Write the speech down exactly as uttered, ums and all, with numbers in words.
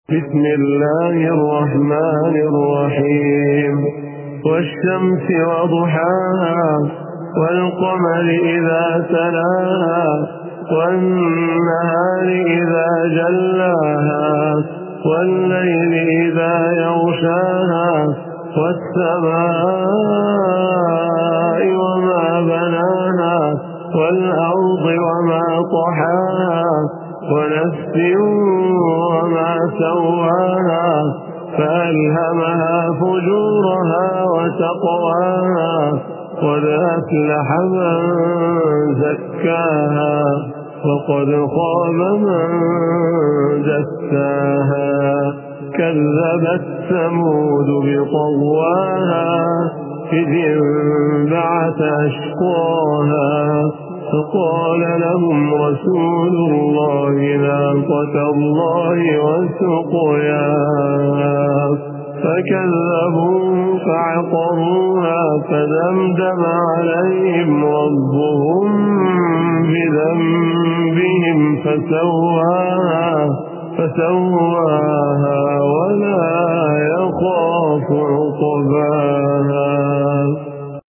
بسم الله الرحمن الرحيم والشمس وضحاها والقمر إذا تلاها والنهار إذا جلاها والليل إذا يغشاها والسماء وما بناها والأرض وما طحاها ونفس وما سواها فألهمها فجورها وتقواها قد أفلح من زكاها وقد خاب من دساها كذبت ثمود بطغواها إذ انبعث أشقاها فقال لهم رسول الله ناقة الله وسقياها فكذبوا فعقروها فدمدم عليهم ربهم بذنبهم فسواها فسواها